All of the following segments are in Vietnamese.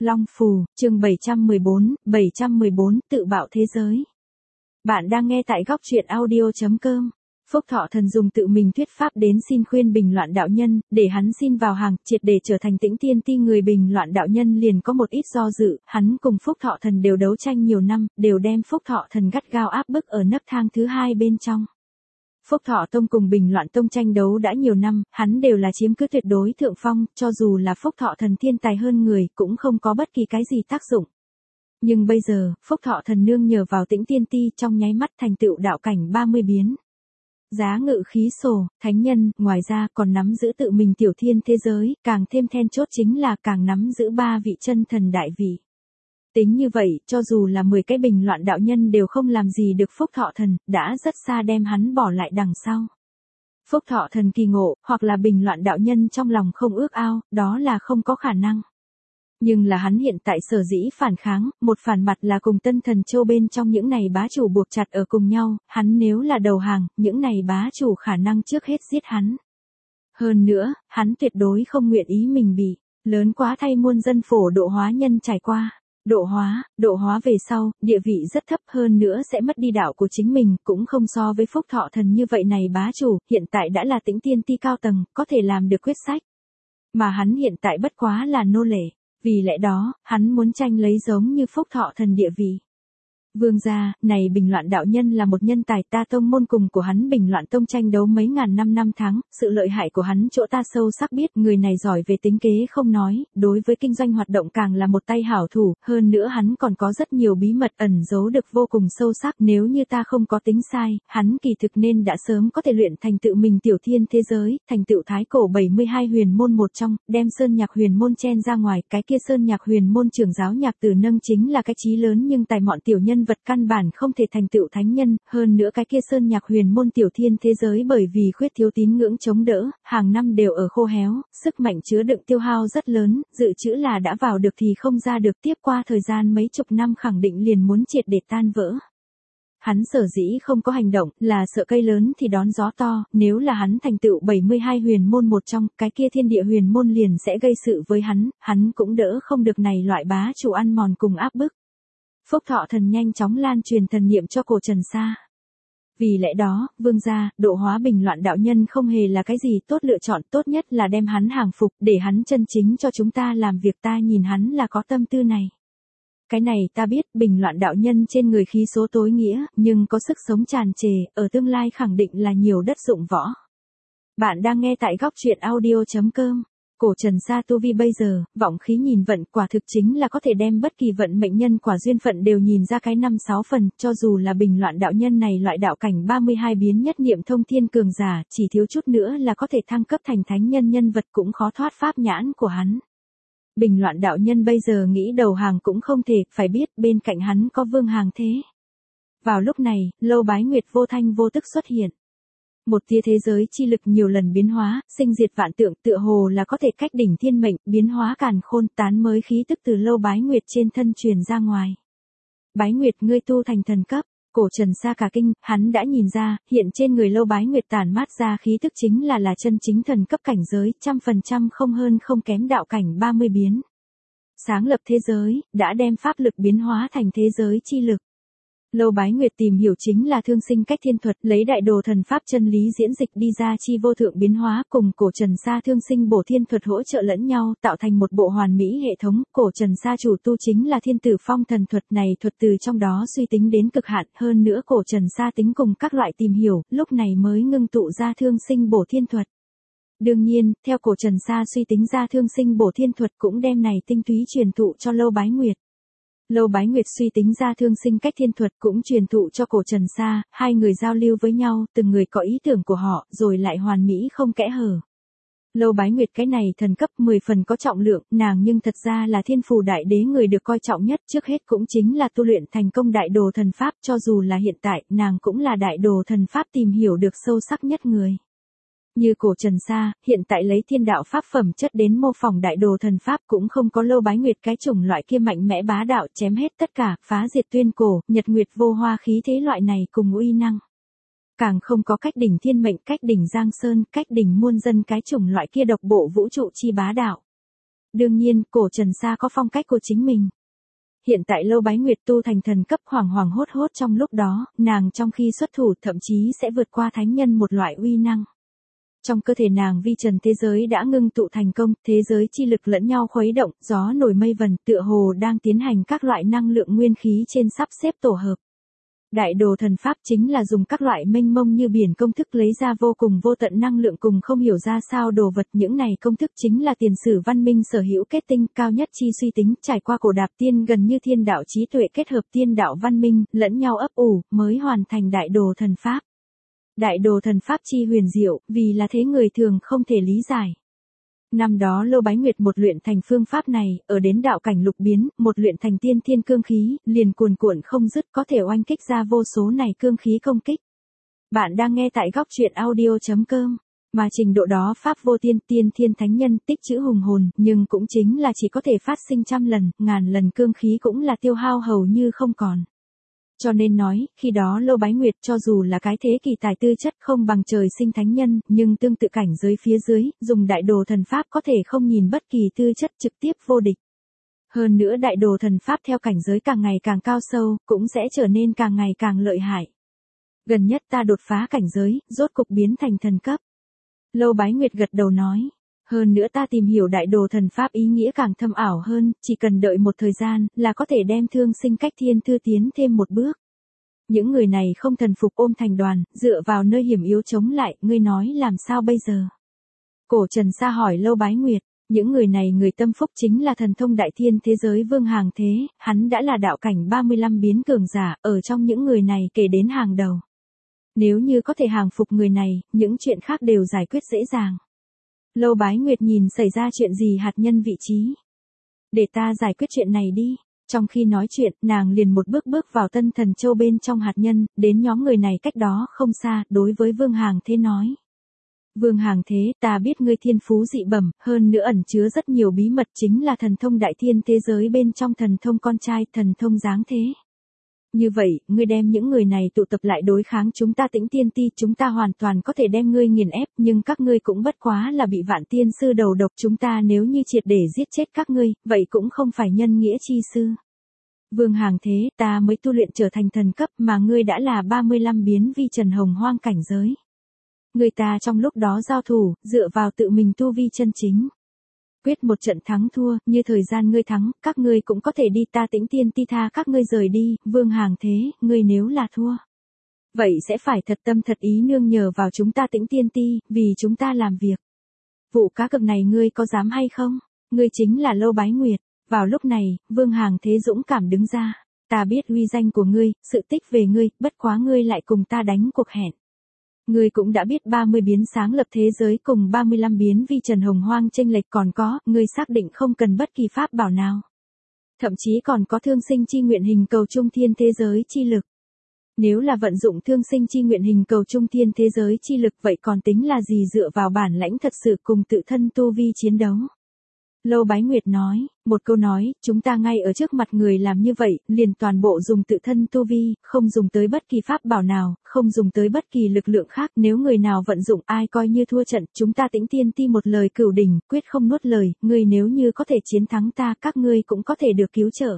Long Phù, chương 714, tự bạo thế giới. Bạn đang nghe tại góc truyện audio.com. Phúc Thọ Thần dùng tự mình thuyết pháp đến xin khuyên Bình Loạn đạo nhân, để hắn xin vào hàng, triệt để trở thành Tĩnh Tiên Ti. Người Bình Loạn đạo nhân liền có một ít do dự, hắn cùng Phúc Thọ Thần đều đấu tranh nhiều năm, đều đem Phúc Thọ Thần gắt gao áp bức ở nấc thang thứ hai bên trong. Phúc Thọ Tông cùng Bình Loạn Tông tranh đấu đã nhiều năm, hắn đều là chiếm cứ tuyệt đối thượng phong, cho dù là Phúc Thọ Thần thiên tài hơn người, cũng không có bất kỳ cái gì tác dụng. Nhưng bây giờ, Phúc Thọ Thần nương nhờ vào Tĩnh Tiên Ti trong nháy mắt thành tựu đạo cảnh 30 biến. Giá ngự khí sổ, thánh nhân, ngoài ra còn nắm giữ tự mình tiểu thiên thế giới, càng thêm then chốt chính là càng nắm giữ 3 vị chân thần đại vị. Tính như vậy, cho dù là 10 cái Bình Loạn đạo nhân đều không làm gì được Phúc Thọ Thần, đã rất xa đem hắn bỏ lại đằng sau. Phúc Thọ Thần kỳ ngộ, hoặc là Bình Loạn đạo nhân trong lòng không ước ao, đó là không có khả năng. Nhưng là hắn hiện tại sở dĩ phản kháng, một phản mặt là cùng Tân Thần Châu bên trong những này bá chủ buộc chặt ở cùng nhau, hắn nếu là đầu hàng, những này bá chủ khả năng trước hết giết hắn. Hơn nữa, hắn tuyệt đối không nguyện ý mình bị lớn quá thay muôn dân phổ độ hóa nhân trải qua. Độ hóa về sau, địa vị rất thấp, hơn nữa sẽ mất đi đạo của chính mình, cũng không so với Phúc Thọ Thần như vậy này bá chủ, hiện tại đã là Tĩnh Tiên Ti cao tầng, có thể làm được quyết sách. Mà hắn hiện tại bất quá là nô lệ, vì lẽ đó, hắn muốn tranh lấy giống như Phúc Thọ Thần địa vị. Vương gia, này Bình Loạn đạo nhân là một nhân tài, ta tông môn cùng của hắn Bình Loạn Tông tranh đấu mấy ngàn năm tháng, sự lợi hại của hắn chỗ ta sâu sắc biết, người này giỏi về tính kế không nói, đối với kinh doanh hoạt động càng là một tay hảo thủ, hơn nữa hắn còn có rất nhiều bí mật ẩn giấu được vô cùng sâu sắc, nếu như ta không có tính sai, hắn kỳ thực nên đã sớm có thể luyện thành tự mình tiểu thiên thế giới, thành tựu thái cổ 72 huyền môn một trong, đem Sơn Nhạc huyền môn chen ra ngoài, cái kia Sơn Nhạc huyền môn trưởng giáo Nhạc Tử Nâng chính là cái chí lớn nhưng tài mọn tiểu nhân vật căn bản không thể thành tựu thánh nhân, hơn nữa cái kia Sơn Nhạc huyền môn tiểu thiên thế giới bởi vì khuyết thiếu tín ngưỡng chống đỡ, hàng năm đều ở khô héo, sức mạnh chứa đựng tiêu hao rất lớn, dự trữ là đã vào được thì không ra được, tiếp qua thời gian mấy chục năm khẳng định liền muốn triệt để tan vỡ. Hắn sở dĩ không có hành động, là sợ cây lớn thì đón gió to, nếu là hắn thành tựu 72 huyền môn một trong, cái kia thiên địa huyền môn liền sẽ gây sự với hắn cũng đỡ không được này loại bá chủ ăn mòn cùng áp bức. Phúc Thọ Thần nhanh chóng lan truyền thần niệm cho Cổ Trần Sa. Vì lẽ đó, vương gia, độ hóa Bình Loạn đạo nhân không hề là cái gì tốt lựa chọn, tốt nhất là đem hắn hàng phục, để hắn chân chính cho chúng ta làm việc, ta nhìn hắn là có tâm tư này. Cái này ta biết, Bình Loạn đạo nhân trên người khí số tối nghĩa, nhưng có sức sống tràn trề, ở tương lai khẳng định là nhiều đất dụng võ. Bạn đang nghe tại góc truyện audio.com. Cổ Trần Sa tu vi bây giờ, vọng khí nhìn vận quả thực chính là có thể đem bất kỳ vận mệnh nhân quả duyên phận đều nhìn ra cái 5-6 phần, cho dù là Bình Loạn đạo nhân này loại đạo cảnh 32 biến nhất niệm thông thiên cường giả, chỉ thiếu chút nữa là có thể thăng cấp thành thánh nhân, nhân vật cũng khó thoát pháp nhãn của hắn. Bình Loạn đạo nhân bây giờ nghĩ đầu hàng cũng không thể, phải biết bên cạnh hắn có Vương Hàng Thế. Vào lúc này, Lâu Bái Nguyệt vô thanh vô tức xuất hiện. Một tia thế giới chi lực nhiều lần biến hóa, sinh diệt vạn tượng, tựa hồ là có thể cách đỉnh thiên mệnh, biến hóa càn khôn, tán mới khí tức từ Lâu Bái Nguyệt trên thân truyền ra ngoài. Bái Nguyệt, ngươi tu thành thần cấp. Cổ Trần Sa cả kinh, hắn đã nhìn ra, hiện trên người Lâu Bái Nguyệt tản mát ra khí tức chính là chân chính thần cấp cảnh giới, 100% không hơn không kém đạo cảnh 30 biến. Sáng lập thế giới, đã đem pháp lực biến hóa thành thế giới chi lực. Lâu Bái Nguyệt tìm hiểu chính là thương sinh cách thiên thuật, lấy đại đồ thần pháp chân lý diễn dịch đi ra chi vô thượng biến hóa, cùng Cổ Trần Sa thương sinh bổ thiên thuật hỗ trợ lẫn nhau, tạo thành một bộ hoàn mỹ hệ thống. Cổ Trần Sa chủ tu chính là Thiên Tử Phong thần thuật này, thuật từ trong đó suy tính đến cực hạn, hơn nữa Cổ Trần Sa tính cùng các loại tìm hiểu, lúc này mới ngưng tụ ra thương sinh bổ thiên thuật. Đương nhiên, theo Cổ Trần Sa suy tính ra thương sinh bổ thiên thuật cũng đem này tinh túy truyền thụ cho Lâu Bái Nguyệt. Lâu Bái Nguyệt suy tính ra thương sinh cách thiên thuật cũng truyền thụ cho Cổ Trần Sa, hai người giao lưu với nhau, từng người có ý tưởng của họ, rồi lại hoàn mỹ không kẽ hở. Lâu Bái Nguyệt cái này thần cấp 10 phần có trọng lượng, nàng nhưng thật ra là Thiên Phù Đại Đế người được coi trọng nhất, trước hết cũng chính là tu luyện thành công đại đồ thần pháp, cho dù là hiện tại, nàng cũng là đại đồ thần pháp tìm hiểu được sâu sắc nhất người. Như Cổ Trần Sa, hiện tại lấy thiên đạo pháp phẩm chất đến mô phỏng đại đồ thần pháp cũng không có Lâu Bái Nguyệt cái chủng loại kia mạnh mẽ bá đạo chém hết tất cả, phá diệt tuyên cổ, nhật nguyệt vô hoa khí thế loại này cùng uy năng. Càng không có cách đỉnh thiên mệnh, cách đỉnh Giang Sơn, cách đỉnh muôn dân cái chủng loại kia độc bộ vũ trụ chi bá đạo. Đương nhiên, cổ Trần Sa có phong cách của chính mình. Hiện tại Lâu Bái Nguyệt tu thành thần cấp hoảng hoảng hốt hốt trong lúc đó, nàng trong khi xuất thủ thậm chí sẽ vượt qua thánh nhân một loại uy năng. Trong cơ thể nàng vi trần thế giới đã ngưng tụ thành công, thế giới chi lực lẫn nhau khuấy động, gió nổi mây vần, tựa hồ đang tiến hành các loại năng lượng nguyên khí trên sắp xếp tổ hợp. Đại đồ thần pháp chính là dùng các loại mênh mông như biển công thức lấy ra vô cùng vô tận năng lượng cùng không hiểu ra sao đồ vật, những này công thức chính là tiền sử văn minh sở hữu kết tinh cao nhất chi suy tính, trải qua cổ đạp tiên gần như thiên đạo trí tuệ kết hợp tiên đạo văn minh, lẫn nhau ấp ủ, mới hoàn thành đại đồ thần pháp. Đại đồ thần pháp chi huyền diệu, vì là thế người thường không thể lý giải. Năm đó Lâu Bái Nguyệt một luyện thành phương pháp này, ở đến đạo cảnh lục biến, một luyện thành tiên thiên cương khí, liền cuồn cuộn không dứt có thể oanh kích ra vô số này cương khí công kích. Bạn đang nghe tại góc truyện audio.com, mà trình độ đó pháp vô tiên tiên thiên thánh nhân tích trữ hùng hồn, nhưng cũng chính là chỉ có thể phát sinh trăm lần, ngàn lần cương khí cũng là tiêu hao hầu như không còn. Cho nên nói, khi đó Lâu Bái Nguyệt cho dù là cái thế kỳ tài tư chất không bằng trời sinh thánh nhân, nhưng tương tự cảnh giới phía dưới, dùng đại đồ thần pháp có thể không nhìn bất kỳ tư chất trực tiếp vô địch. Hơn nữa đại đồ thần pháp theo cảnh giới càng ngày càng cao sâu, cũng sẽ trở nên càng ngày càng lợi hại. Gần nhất ta đột phá cảnh giới, rốt cục biến thành thần cấp. Lâu Bái Nguyệt gật đầu nói. Hơn nữa ta tìm hiểu đại đồ thần pháp ý nghĩa càng thâm ảo hơn, chỉ cần đợi một thời gian, là có thể đem thương sinh cách thiên thư tiến thêm một bước. Những người này không thần phục ôm thành đoàn, dựa vào nơi hiểm yếu chống lại, ngươi nói làm sao bây giờ? Cổ Trần Sa hỏi Lâu Bái Nguyệt, những người này người tâm phúc chính là thần thông đại thiên thế giới Vương Hàng Thế, hắn đã là đạo cảnh 35 biến cường giả, ở trong những người này kể đến hàng đầu. Nếu như có thể hàng phục người này, những chuyện khác đều giải quyết dễ dàng. Lâu Bái Nguyệt nhìn xảy ra chuyện gì hạt nhân vị trí. Để ta giải quyết chuyện này đi. Trong khi nói chuyện, nàng liền một bước bước vào Tân Thần Châu bên trong hạt nhân, đến nhóm người này cách đó không xa, đối với Vương Hàng Thế nói. Vương Hàng Thế, ta biết ngươi thiên phú dị bẩm, hơn nữa ẩn chứa rất nhiều bí mật chính là thần thông đại thiên thế giới bên trong thần thông con trai, thần thông giáng thế. Như vậy, ngươi đem những người này tụ tập lại đối kháng chúng ta Tĩnh Tiên Ti, chúng ta hoàn toàn có thể đem ngươi nghiền ép, nhưng các ngươi cũng bất quá là bị Vạn Tiên Sư đầu độc, chúng ta nếu như triệt để giết chết các ngươi, vậy cũng không phải nhân nghĩa chi sư. Vương Hàng Thế, ta mới tu luyện trở thành thần cấp mà ngươi đã là 35 biến vi trần hồng hoang cảnh giới. Người ta trong lúc đó giao thủ, dựa vào tự mình tu vi chân chính. Quyết một trận thắng thua, như thời gian ngươi thắng, các ngươi cũng có thể đi, ta Tĩnh Tiên Ti tha các ngươi rời đi. Vương Hàng Thế, ngươi nếu là thua, vậy sẽ phải thật tâm thật ý nương nhờ vào chúng ta Tĩnh Tiên Ti, vì chúng ta làm việc. Vụ cá cược này ngươi có dám hay không? Ngươi chính là Lâu Bái Nguyệt. Vào lúc này, Vương Hàng Thế dũng cảm đứng ra. Ta biết uy danh của ngươi, sự tích về ngươi, bất quá ngươi lại cùng ta đánh cuộc hẹn. Ngươi cũng đã biết 30 biến sáng lập thế giới cùng 35 biến vi trần hồng hoang chênh lệch còn có, ngươi xác định không cần bất kỳ pháp bảo nào. Thậm chí còn có thương sinh chi nguyện hình cầu trung thiên thế giới chi lực. Nếu là vận dụng thương sinh chi nguyện hình cầu trung thiên thế giới chi lực vậy còn tính là gì dựa vào bản lãnh thật sự cùng tự thân tu vi chiến đấu. Lâu Bái Nguyệt nói, một câu nói, chúng ta ngay ở trước mặt người làm như vậy, liền toàn bộ dùng tự thân tu vi, không dùng tới bất kỳ pháp bảo nào, không dùng tới bất kỳ lực lượng khác, nếu người nào vận dụng ai coi như thua trận, chúng ta Tĩnh Tiên Ti một lời cửu đỉnh, quyết không nuốt lời, ngươi nếu như có thể chiến thắng ta, các ngươi cũng có thể được cứu trợ.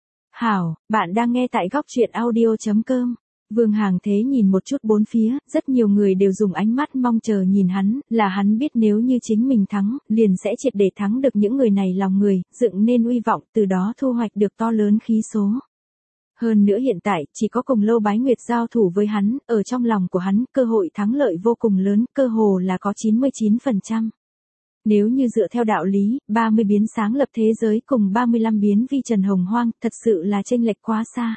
Hảo, bạn đang nghe tại góc truyện audio.com. Vương Hàng Thế nhìn một chút bốn phía, rất nhiều người đều dùng ánh mắt mong chờ nhìn hắn, là hắn biết nếu như chính mình thắng, liền sẽ triệt để thắng được những người này lòng người, dựng nên uy vọng, từ đó thu hoạch được to lớn khí số. Hơn nữa hiện tại, chỉ có cùng Lâu Bái Nguyệt giao thủ với hắn, ở trong lòng của hắn, cơ hội thắng lợi vô cùng lớn, cơ hồ là có 99%. Nếu như dựa theo đạo lý, 30 biến sáng lập thế giới cùng 35 biến vi trần hồng hoang, thật sự là chênh lệch quá xa.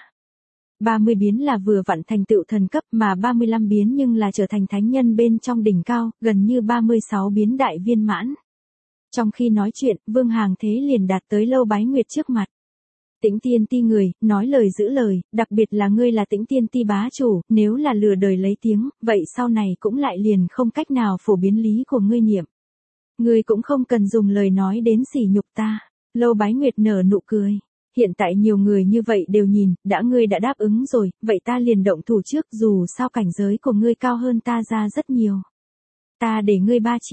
30 biến là vừa vặn thành tựu thần cấp mà 35 biến nhưng là trở thành thánh nhân bên trong đỉnh cao, gần như 36 biến đại viên mãn. Trong khi nói chuyện, Vương Hàng Thế liền đạt tới Lâu Bái Nguyệt trước mặt. Tĩnh Tiên Ti người, nói lời giữ lời, đặc biệt là ngươi là Tĩnh Tiên Ti bá chủ, nếu là lừa đời lấy tiếng, vậy sau này cũng lại liền không cách nào phổ biến lý của ngươi niệm. Ngươi cũng không cần dùng lời nói đến sỉ nhục ta. Lâu Bái Nguyệt nở nụ cười. Hiện tại nhiều người như vậy đều nhìn, ngươi đã đáp ứng rồi, vậy ta liền động thủ trước, dù sao cảnh giới của ngươi cao hơn ta ra rất nhiều. Ta để ngươi 3 chiêu.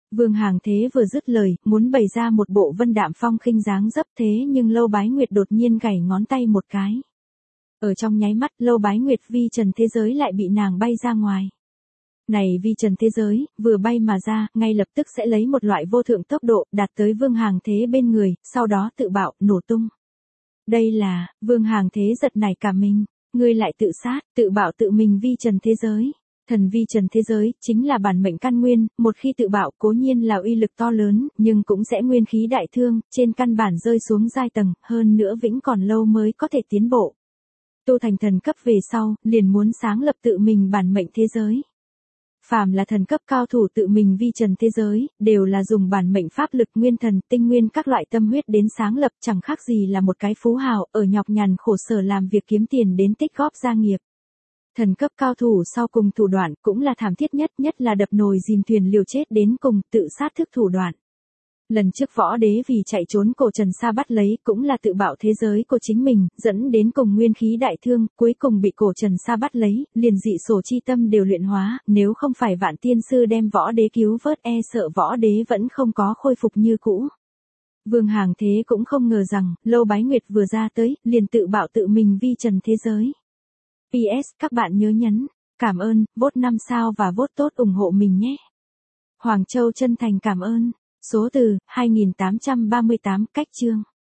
Vương Hàng Thế vừa dứt lời, muốn bày ra một bộ vân đạm phong khinh dáng dấp thế nhưng Lâu Bái Nguyệt đột nhiên gảy ngón tay một cái. Ở trong nháy mắt Lâu Bái Nguyệt vi trần thế giới lại bị nàng bay ra ngoài. Này vi trần thế giới, vừa bay mà ra, ngay lập tức sẽ lấy một loại vô thượng tốc độ, đạt tới Vương Hàng Thế bên người, sau đó tự bạo, nổ tung. Đây là, Vương Hàng Thế giật nảy cả mình, ngươi lại tự sát, tự bạo tự mình vi trần thế giới. Thần vi trần thế giới, chính là bản mệnh căn nguyên, một khi tự bạo cố nhiên là uy lực to lớn, nhưng cũng sẽ nguyên khí đại thương, trên căn bản rơi xuống giai tầng, hơn nữa vĩnh còn lâu mới có thể tiến bộ. Tu thành thần cấp về sau, liền muốn sáng lập tự mình bản mệnh thế giới. Phàm là thần cấp cao thủ tự mình vi trần thế giới, đều là dùng bản mệnh pháp lực nguyên thần, tinh nguyên các loại tâm huyết đến sáng lập, chẳng khác gì là một cái phú hào, ở nhọc nhằn khổ sở làm việc kiếm tiền đến tích góp gia nghiệp. Thần cấp cao thủ sau cùng thủ đoạn cũng là thảm thiết nhất, nhất là đập nồi dìm thuyền liều chết đến cùng, tự sát thức thủ đoạn. Lần trước võ đế vì chạy trốn cổ Trần Sa bắt lấy cũng là tự bạo thế giới của chính mình, dẫn đến cùng nguyên khí đại thương, cuối cùng bị cổ Trần Sa bắt lấy, liền dị sổ chi tâm đều luyện hóa, nếu không phải Vạn Tiên Sư đem võ đế cứu vớt e sợ võ đế vẫn không có khôi phục như cũ. Vương Hàng Thế cũng không ngờ rằng, Lâu Bái Nguyệt vừa ra tới, liền tự bạo tự mình vi trần thế giới. PS, các bạn nhớ nhấn, cảm ơn, vote 5 sao và vote tốt ủng hộ mình nhé. Hoàng Châu chân thành cảm ơn. Số từ, 2838, cách chương.